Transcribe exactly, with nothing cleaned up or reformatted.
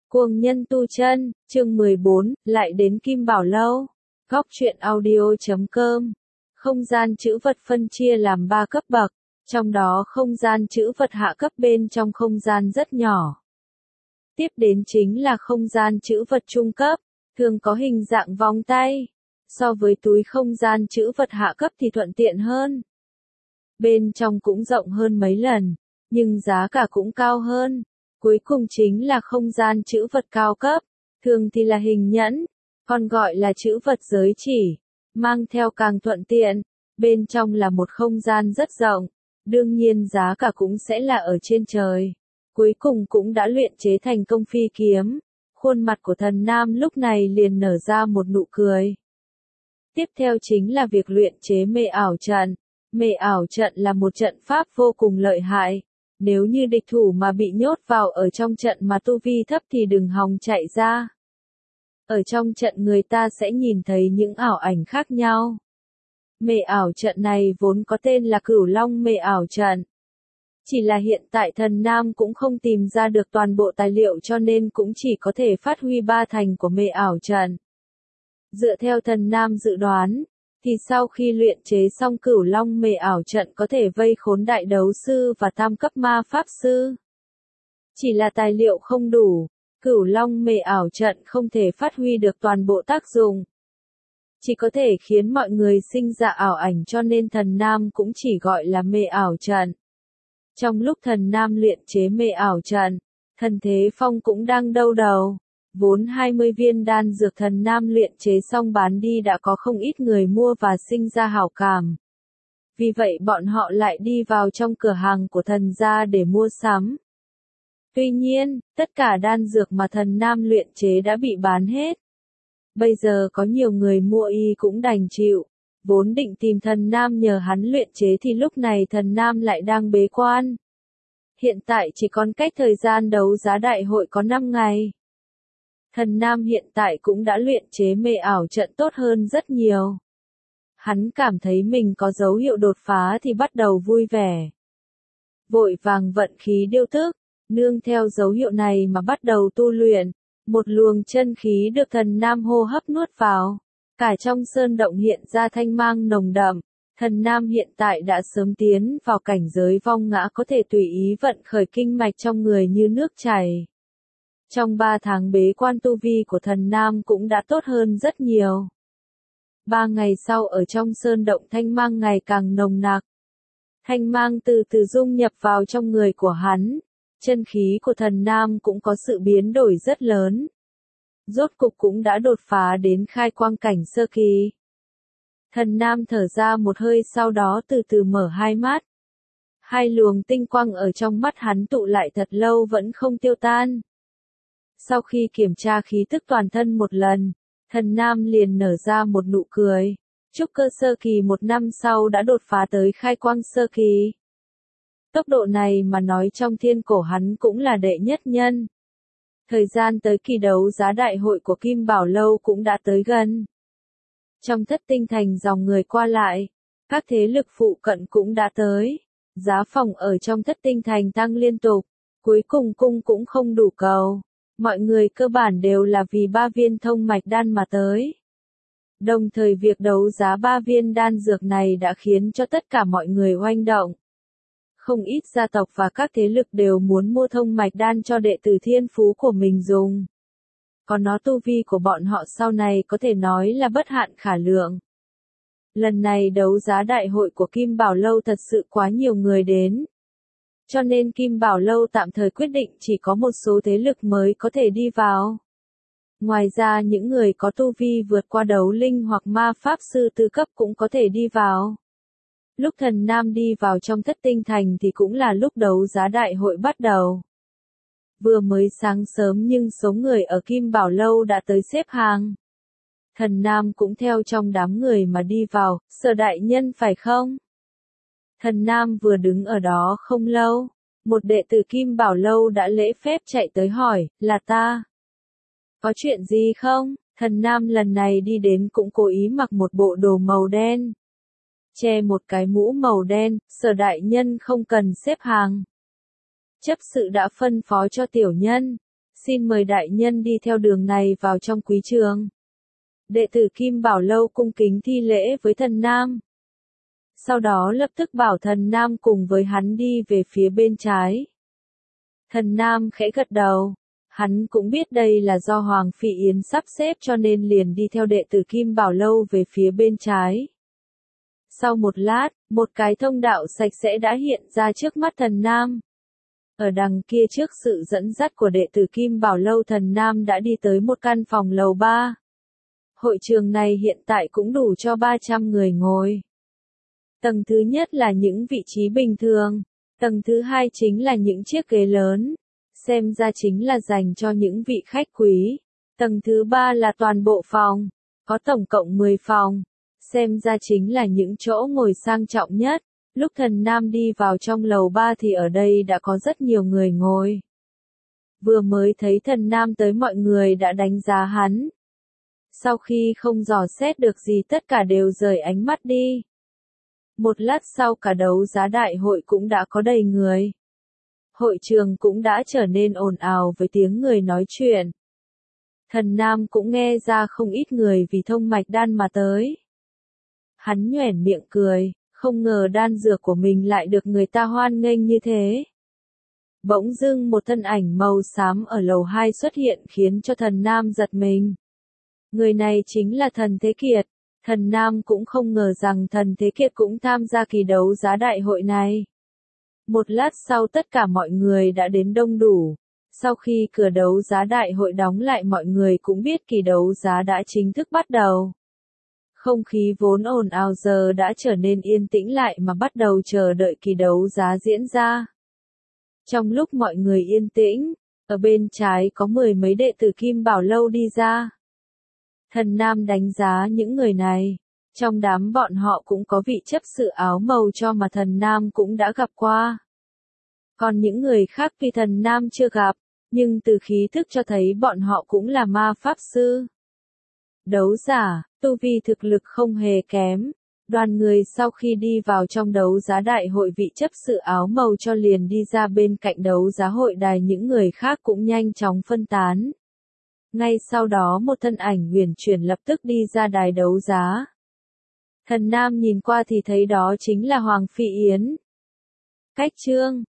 Cuồng nhân tu chân, chương mười bốn, lại đến Kim Bảo Lâu. Góc truyện audio chấm com. Không gian trữ vật phân chia làm ba cấp bậc, trong đó không gian trữ vật hạ cấp bên trong không gian rất nhỏ. Tiếp đến chính là không gian trữ vật trung cấp, thường có hình dạng vòng tay. So với túi không gian trữ vật hạ cấp thì thuận tiện hơn. Bên trong cũng rộng hơn mấy lần, nhưng giá cả cũng cao hơn. Cuối cùng chính là không gian trữ vật cao cấp, thường thì là hình nhẫn, còn gọi là trữ vật giới chỉ, mang theo càng thuận tiện. Bên trong là một không gian rất rộng, đương nhiên giá cả cũng sẽ là ở trên trời. Cuối cùng cũng đã luyện chế thành công phi kiếm. Khuôn mặt của thần nam lúc này liền nở ra một nụ cười. Tiếp theo chính là việc luyện chế mê ảo trận. Mê ảo trận là một trận pháp vô cùng lợi hại. Nếu như địch thủ mà bị nhốt vào ở trong trận mà tu vi thấp thì đừng hòng chạy ra. Ở trong trận người ta sẽ nhìn thấy những ảo ảnh khác nhau. Mê ảo trận này vốn có tên là Cửu Long mê ảo trận. Chỉ là hiện tại thần nam cũng không tìm ra được toàn bộ tài liệu cho nên cũng chỉ có thể phát huy ba thành của mê ảo trận. Dựa theo thần nam dự đoán, thì sau khi luyện chế xong Cửu Long mê ảo trận có thể vây khốn đại đấu sư và tam cấp ma pháp sư. Chỉ là tài liệu không đủ, Cửu Long mê ảo trận không thể phát huy được toàn bộ tác dụng. Chỉ có thể khiến mọi người sinh ra ảo ảnh cho nên thần nam cũng chỉ gọi là mê ảo trận. Trong lúc thần nam luyện chế mê ảo trận, thần Thế Phong cũng đang đau đầu. Vốn hai mươi viên đan dược thần nam luyện chế xong bán đi đã có không ít người mua và sinh ra hảo cảm. Vì vậy bọn họ lại đi vào trong cửa hàng của thần gia để mua sắm. Tuy nhiên, tất cả đan dược mà thần nam luyện chế đã bị bán hết. Bây giờ có nhiều người mua y cũng đành chịu. Vốn định tìm thần nam nhờ hắn luyện chế thì lúc này thần nam lại đang bế quan. Hiện tại chỉ còn cách thời gian đấu giá đại hội có năm ngày. Thần nam hiện tại cũng đã luyện chế mê ảo trận tốt hơn rất nhiều. Hắn cảm thấy mình có dấu hiệu đột phá thì bắt đầu vui vẻ. Vội vàng vận khí điêu thức, nương theo dấu hiệu này mà bắt đầu tu luyện. Một luồng chân khí được thần nam hô hấp nuốt vào. Cả trong sơn động hiện ra thanh mang nồng đậm. Thần nam hiện tại đã sớm tiến vào cảnh giới vong ngã có thể tùy ý vận khởi kinh mạch trong người như nước chảy. Trong ba tháng bế quan tu vi của thần nam cũng đã tốt hơn rất nhiều. Ba ngày sau ở trong sơn động thanh mang ngày càng nồng nặc. Thanh mang từ từ dung nhập vào trong người của hắn. Chân khí của thần nam cũng có sự biến đổi rất lớn. Rốt cục cũng đã đột phá đến khai quang cảnh sơ kỳ. Thần nam thở ra một hơi sau đó từ từ mở hai mắt. Hai luồng tinh quang ở trong mắt hắn tụ lại thật lâu vẫn không tiêu tan. Sau khi kiểm tra khí tức toàn thân một lần, thần nam liền nở ra một nụ cười. Trúc cơ sơ kỳ một năm sau đã đột phá tới khai quang sơ kỳ. Tốc độ này mà nói trong thiên cổ hắn cũng là đệ nhất nhân. Thời gian tới kỳ đấu giá đại hội của Kim Bảo Lâu cũng đã tới gần. Trong thất tinh thành dòng người qua lại, các thế lực phụ cận cũng đã tới. Giá phòng ở trong thất tinh thành tăng liên tục, cuối cùng cung cũng không đủ cầu. Mọi người cơ bản đều là vì ba viên thông mạch đan mà tới. Đồng thời việc đấu giá ba viên đan dược này đã khiến cho tất cả mọi người oanh động. Không ít gia tộc và các thế lực đều muốn mua thông mạch đan cho đệ tử thiên phú của mình dùng. Còn nó tu vi của bọn họ sau này có thể nói là bất hạn khả lượng. Lần này đấu giá đại hội của Kim Bảo Lâu thật sự quá nhiều người đến. Cho nên Kim Bảo Lâu tạm thời quyết định chỉ có một số thế lực mới có thể đi vào. Ngoài ra những người có tu vi vượt qua đấu linh hoặc ma pháp sư tứ cấp cũng có thể đi vào. Lúc thần nam đi vào trong thất tinh thành thì cũng là lúc đấu giá đại hội bắt đầu. Vừa mới sáng sớm nhưng số người ở Kim Bảo Lâu đã tới xếp hàng. Thần nam cũng theo trong đám người mà đi vào, Sở đại nhân phải không? Thần nam vừa đứng ở đó không lâu, một đệ tử Kim Bảo Lâu đã lễ phép chạy tới hỏi, là ta. Có chuyện gì không? Thần nam lần này đi đến cũng cố ý mặc một bộ đồ màu đen. Che một cái mũ màu đen, Sở đại nhân không cần xếp hàng. Chấp sự đã phân phó cho tiểu nhân, Xin mời đại nhân đi theo đường này vào trong quý trường. Đệ tử Kim Bảo Lâu cung kính thi lễ với thần nam. Sau đó lập tức bảo thần nam cùng với hắn đi về phía bên trái. Thần nam khẽ gật đầu. Hắn cũng biết đây là do Hoàng Phi Yến sắp xếp cho nên liền đi theo đệ tử Kim Bảo Lâu về phía bên trái. Sau một lát, một cái thông đạo sạch sẽ đã hiện ra trước mắt thần nam. Ở đằng kia trước sự dẫn dắt của đệ tử Kim Bảo Lâu, thần nam đã đi tới một căn phòng lầu ba. Hội trường này hiện tại cũng đủ cho ba trăm người ngồi. Tầng thứ nhất là những vị trí bình thường. Tầng thứ hai chính là những chiếc ghế lớn. Xem ra chính là dành cho những vị khách quý. Tầng thứ ba là toàn bộ phòng. Có tổng cộng mười phòng. Xem ra chính là những chỗ ngồi sang trọng nhất. Lúc thần nam đi vào trong lầu ba thì ở đây đã có rất nhiều người ngồi. Vừa mới thấy thần nam tới mọi người đã đánh giá hắn. Sau khi không dò xét được gì tất cả đều rời ánh mắt đi. Một lát sau cả đấu giá đại hội cũng đã có đầy người. Hội trường cũng đã trở nên ồn ào với tiếng người nói chuyện. Thần nam cũng nghe ra không ít người vì thông mạch đan mà tới. Hắn nhoẻn miệng cười, không ngờ đan dược của mình lại được người ta hoan nghênh như thế. Bỗng dưng một thân ảnh màu xám ở lầu hai xuất hiện khiến cho thần nam giật mình. Người này chính là thần Thế Kiệt. Thần nam cũng không ngờ rằng thần Thế Kiệt cũng tham gia kỳ đấu giá đại hội này. Một lát sau tất cả mọi người đã đến đông đủ. Sau khi cửa đấu giá đại hội đóng lại mọi người cũng biết kỳ đấu giá đã chính thức bắt đầu. Không khí vốn ồn ào giờ đã trở nên yên tĩnh lại mà bắt đầu chờ đợi kỳ đấu giá diễn ra. Trong lúc mọi người yên tĩnh, ở bên trái có mười mấy đệ tử Kim Bảo Lâu đi ra. Thần nam đánh giá những người này. Trong đám bọn họ cũng có vị chấp sự áo màu cho mà thần nam cũng đã gặp qua. Còn những người khác thì thần nam chưa gặp, nhưng từ khí thức cho thấy bọn họ cũng là ma pháp sư. Đấu giả, tu vi thực lực không hề kém. Đoàn người sau khi đi vào trong đấu giá đại hội, vị chấp sự áo màu cho liền đi ra bên cạnh đấu giá hội đài, những người khác cũng nhanh chóng phân tán. Ngay sau đó một thân ảnh huyền chuyển lập tức đi ra đài đấu giá. Thần nam nhìn qua thì thấy đó chính là Hoàng Phi Yến. Cách chương